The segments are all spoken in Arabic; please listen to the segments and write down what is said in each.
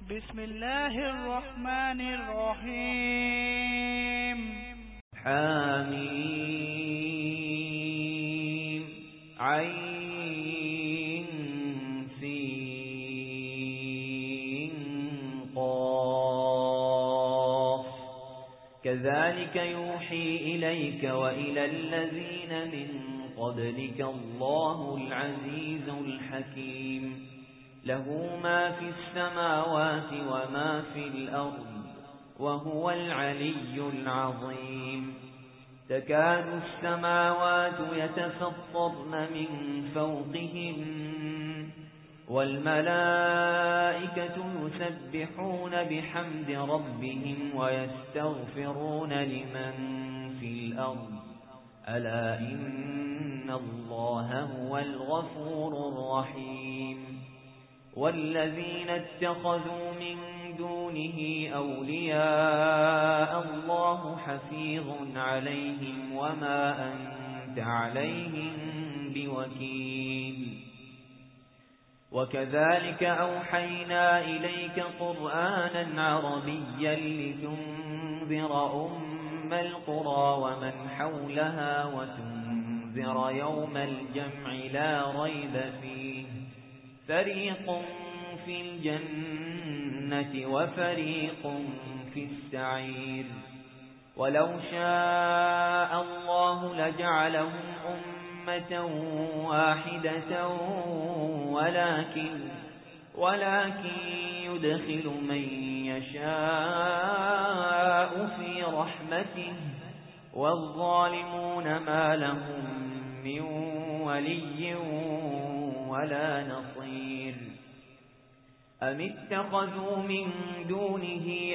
بسم الله الرحمن الرحيم. حميم عين سين قاف كذلك يوحي إليك وإلى الذين من قبلك الله العزيز الحكيم له ما في السماوات وما في الأرض وهو العلي العظيم تكاد السماوات يتفطرن من فوقهم والملائكة يسبحون بحمد ربهم ويستغفرون لمن في الأرض ألا إن الله هو الغفور الرحيم والذين اتخذوا من دونه أولياء الله حفيظ عليهم وما أنت عليهم بوكيل وكذلك أوحينا إليك قرآنا عربيا لتنذر أم القرى ومن حولها وتنذر يوم الجمع لا ريب فيه فريق في الجنة وفريق في السعير ولو شاء الله لجعلهم أمة واحدة ولكن يدخل من يشاء في رحمته والظالمون ما لهم من ولي ولا نصير أم اتخذوا من دونه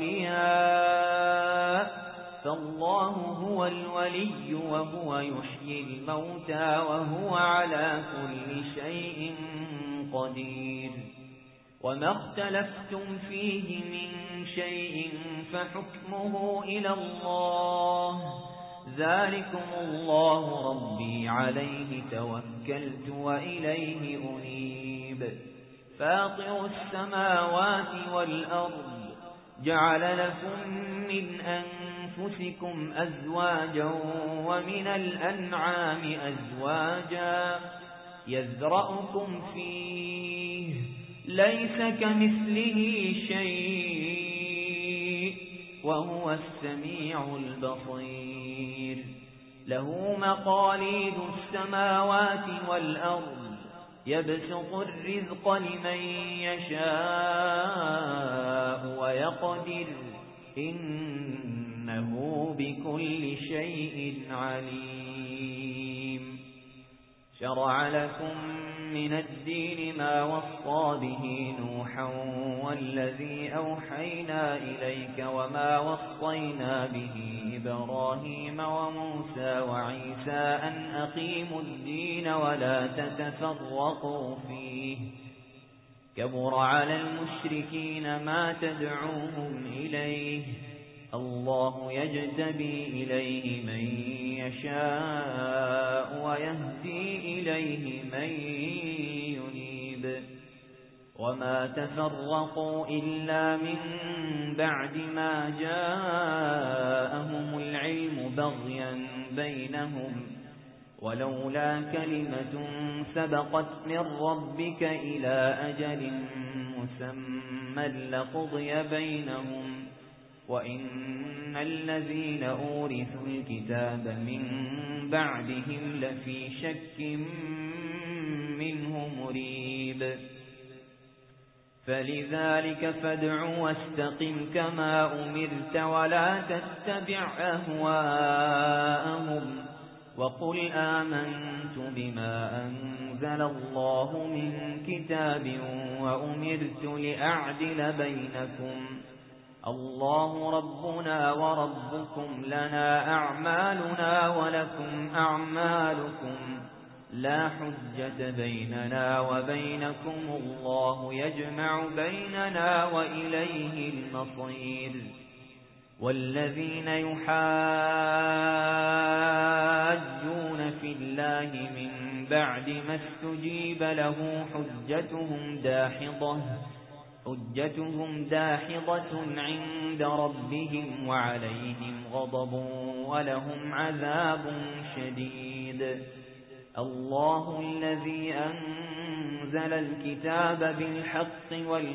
أولياء فالله هو الولي وهو يحيي الموتى وهو على كل شيء قدير وما اختلفتم فيه من شيء فحكمه إلى الله ذلكم الله ربي عليه توكلت وإليه أنيب فاطر السماوات والأرض جعل لكم من أنفسكم أزواجا ومن الأنعام أزواجا يذرأكم فيه ليس كمثله شيء وهو السميع البصير له مقاليد السماوات والأرض يبسط الرزق لمن يشاء ويقدر إنه بكل شيء عليم شرع لكم من الدين ما وصى به نوحا والذي أوحينا إليك وما وصينا به إبراهيم وموسى وعيسى أن أقيموا الدين ولا تتفرقوا فيه كبر على المشركين ما تدعوهم إليه الله يجتبي إليه من يشاء ويهدي إليه من ينيب وما تفرقوا إلا من بعد ما جاءهم العلم بغيا بينهم ولولا كلمة سبقت من ربك إلى أجل مسمى لقضي بينهم وإن الذين أورثوا الكتاب من بعدهم لفي شك منه مريب فلذلك فادع واستقم كما أمرت ولا تتبع أهواءهم وقل آمنت بما أنزل الله من كتاب وأمرت لأعدل بينكم الله ربنا وربكم لنا أعمالنا ولكم أعمالكم لا حجة بيننا وبينكم الله يجمع بيننا وإليه المصير والذين يحاجون في الله من بعد ما استجيب له حجتهم داحضة حجتهم داحضة عند ربهم وعليهم غضب ولهم عذاب شديد. الله الذي أنزل الكتاب بالحق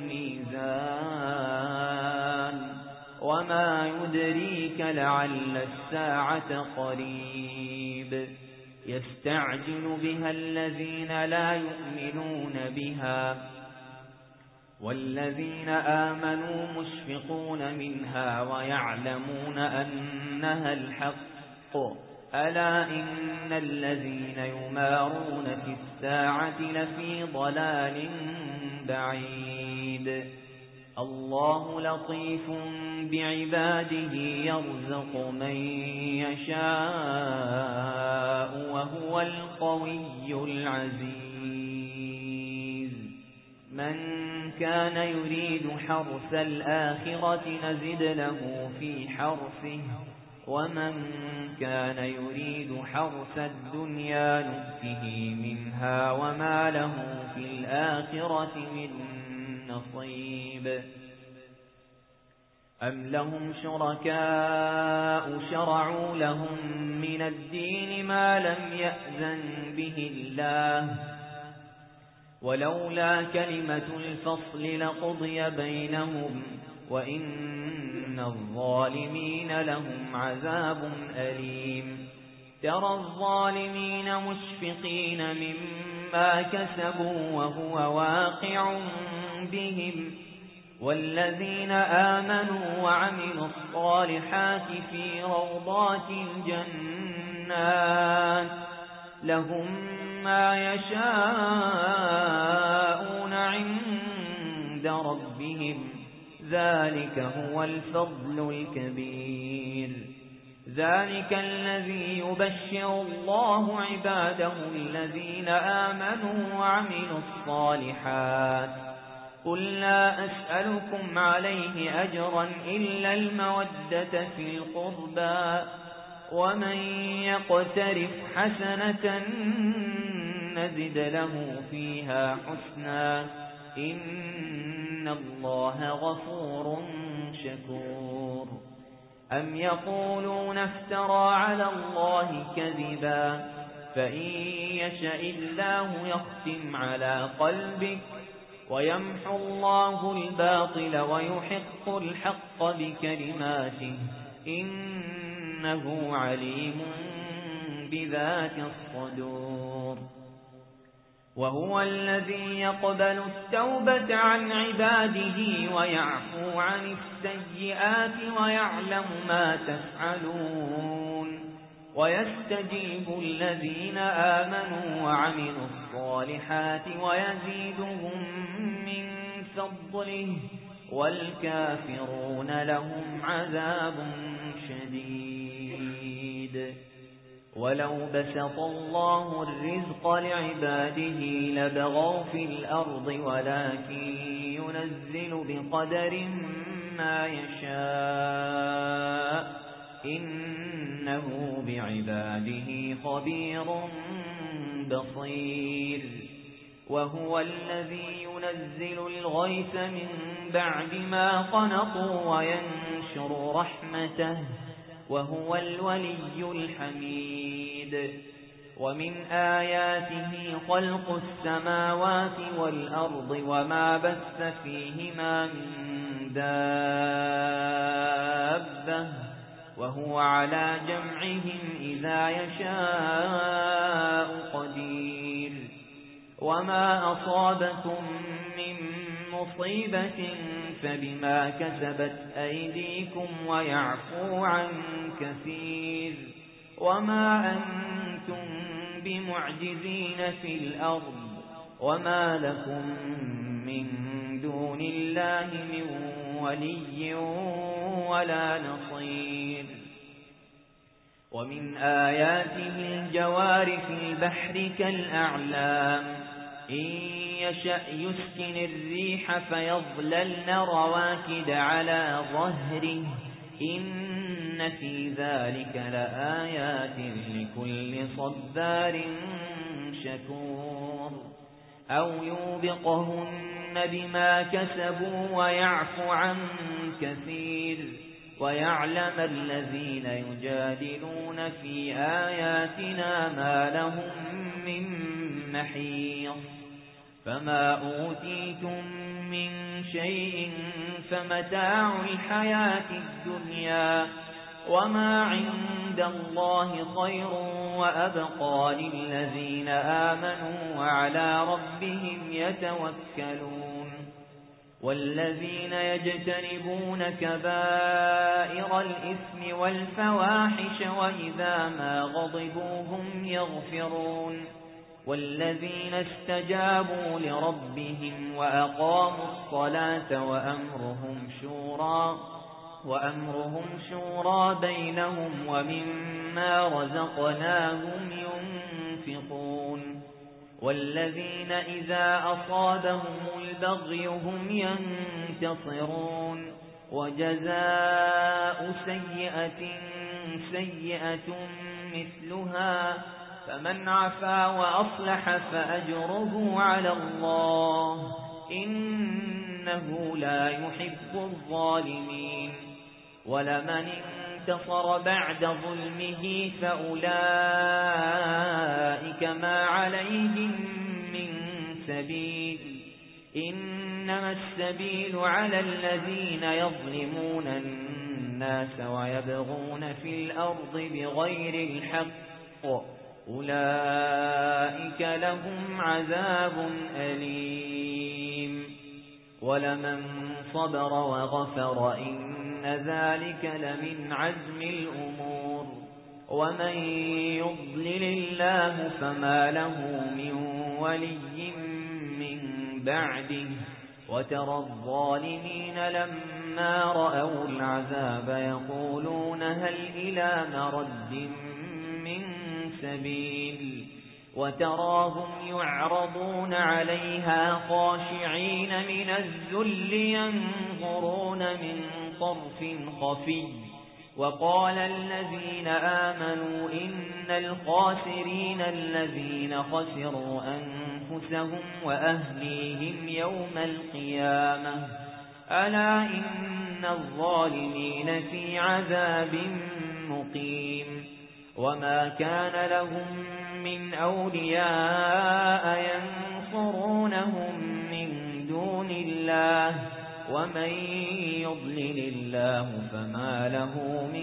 والميزان وما يدريك لعل الساعة قريب. يستعجل بها الذين لا يؤمنون بها والذين آمنوا مشفقون منها ويعلمون أنها الحق. ألا إن الذين يمارون في الساعة لفي ضلال بعيد. الله لطيف بعباده يرزق من يشاء وهو القوي العزيز. من كان يريد حرث الآخرة نزد له في حرثه ومن كان يريد حرث الدنيا نؤته منها وما له في الآخرة من نصيب. أم لهم شركاء شرعوا لهم من الدين ما لم يأذن به الله ولولا كلمة الفصل لقضي بينهم وإن الظالمين لهم عذاب أليم. ترى الظالمين مشفقين مما كسبوا وهو واقع بهم والذين آمنوا وعملوا الصالحات في روضات الجنات لهم ما يشاءون عند ربهم ذلك هو الفضل الكبير. ذلك الذي يبشر الله عباده الذين آمنوا وعملوا الصالحات. قل لا أسألكم عليه أجرا إلا المودة في القربى ومن يقترف حسنة نزد له فيها حسنا إن الله غفور شكور. أم يقولون افترى على الله كذبا فإن يشاء الله يختم على قلبك ويمحو الله الباطل ويحق الحق بكلماته إنه عليم بذات الصدور. وهو الذي يقبل التوبة عن عباده ويعفو عن السيئات ويعلم ما تفعلون ويستجيب الذين آمنوا وعملوا الصالحات ويزيدهم من فضله والكافرون لهم عذاب شديد. ولو بسط الله الرزق لعباده لبغوا في الأرض ولكن ينزل بقدر ما يشاء إنه بعباده خبير بصير. وهو الذي ينزل الغيث من بعد ما قنطوا وينشر رحمته وهو الولي الحميد. ومن آياته خلق السماوات والأرض وما بث فيهما من دابة وهو على جمعهم إذا يشاء قدير. وما أصابكم من مصيبة فبما كسبت أيديكم ويعفو عن كثير. وما أنتم بمعجزين في الأرض وما لكم من دون الله من ولي ولا نصير. ومن آياته الجوار في البحر كالأعلام إن يشأ يسكن الريح فيظللن رواكد على ظهره إن في ذلك لآيات لكل صبار شكور. أو يوبقهن بما كسبوا ويعفو عن كثير ويعلم الذين يجادلون في آياتنا ما لهم من محيص فما أوتيتم من شيء فمتاع الحياة الدنيا وما عند الله خير وأبقى للذين آمنوا وعلى ربهم يتوكلون والذين يجتنبون كبائر الإثم والفواحش وإذا ما غضبوا هم يغفرون والذين استجابوا لربهم وأقاموا الصلاة وأمرهم شورى بينهم ومما رزقناهم ينفقون والذين إذا أصابهم البغي هم ينتصرون وجزاء سيئة مثلها فمن عفا وأصلح فأجره على الله إنه لا يحب الظالمين ولمن انتصر بعد ظلمه فأولئك ما عليهم من سبيل إنما السبيل على الذين يظلمون الناس ويبغون في الأرض بغير الحق أولئك لهم عذاب أليم ولمن صبر وغفر إن ذلك لمن عزم الأمور ومن يضلل الله فما له من ولي من بعده وترى الظالمين لما رأوا العذاب يقولون هل إلى مرد من سبيل وتراهم يعرضون عليها خاشعين من الذل ينظرون من طرف خفي وقال الذين آمنوا إن الخاسرين الذين خسروا أنفسهم وأهليهم يوم القيامة ألا إن الظالمين في عذاب مقيم وما كان لهم من أولياء ينصرونهم من دون الله ومن يضلل الله فما له من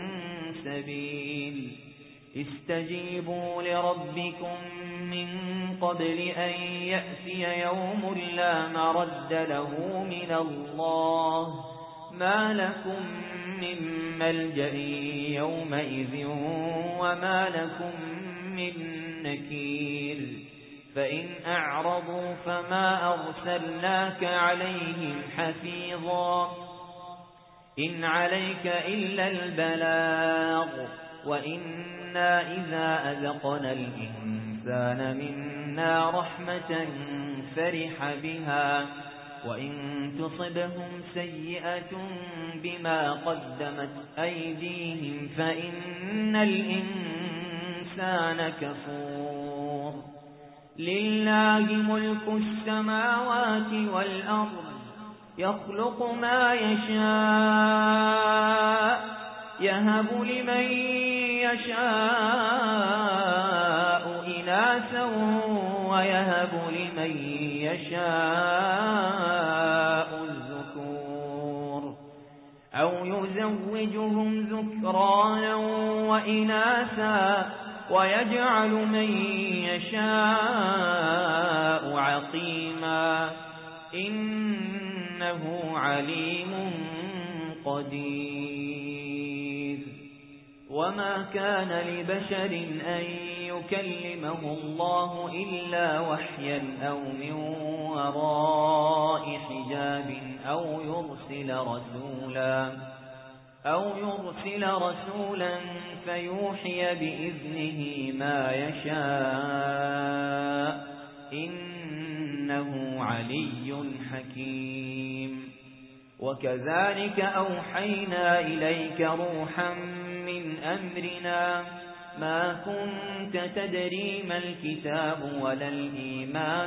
سبيل استجيبوا لربكم من قبل أن يأتي يوم لا مرد له من الله ما لكم من ملجأ يومئذ وما لكم من نكير فإن أعرضوا فما أرسلناك عليهم حفيظا إن عليك إلا البلاغ وإنا إذا أذقنا الإنسان منا رحمة فرح بها وإن تصبهم سيئة بما قدمت أيديهم فإن الإنسان كفور لله ملك السماوات والأرض يخلق ما يشاء يهب لمن يشاء إناثا ويهب لمن يشاء الذكور أو يزوجهم ذكرانا وإناثا ويجعل من يشاء عقيما إنه عليم قدير وما كان لبشر أن يكلمه الله إلا وحيا أو من وراء حجاب أو يرسل رسولا فيوحي بإذنه ما يشاء إنه علي حكيم وكذلك أوحينا إليك روحا من أمرنا ما كنت تدري ما الكتاب ولا الإيمان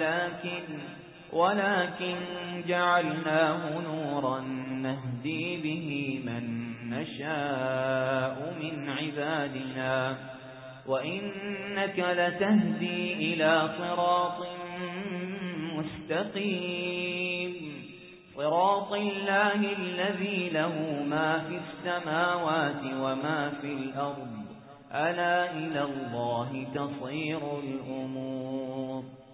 ولكن جعلناه نورا نهدي به من نشاء من عبادنا وإنك لتهدي إلى صراط مستقيم صراط الله الذي له ما في السماوات وما في الأرض ألا إلى الله تصير الأمور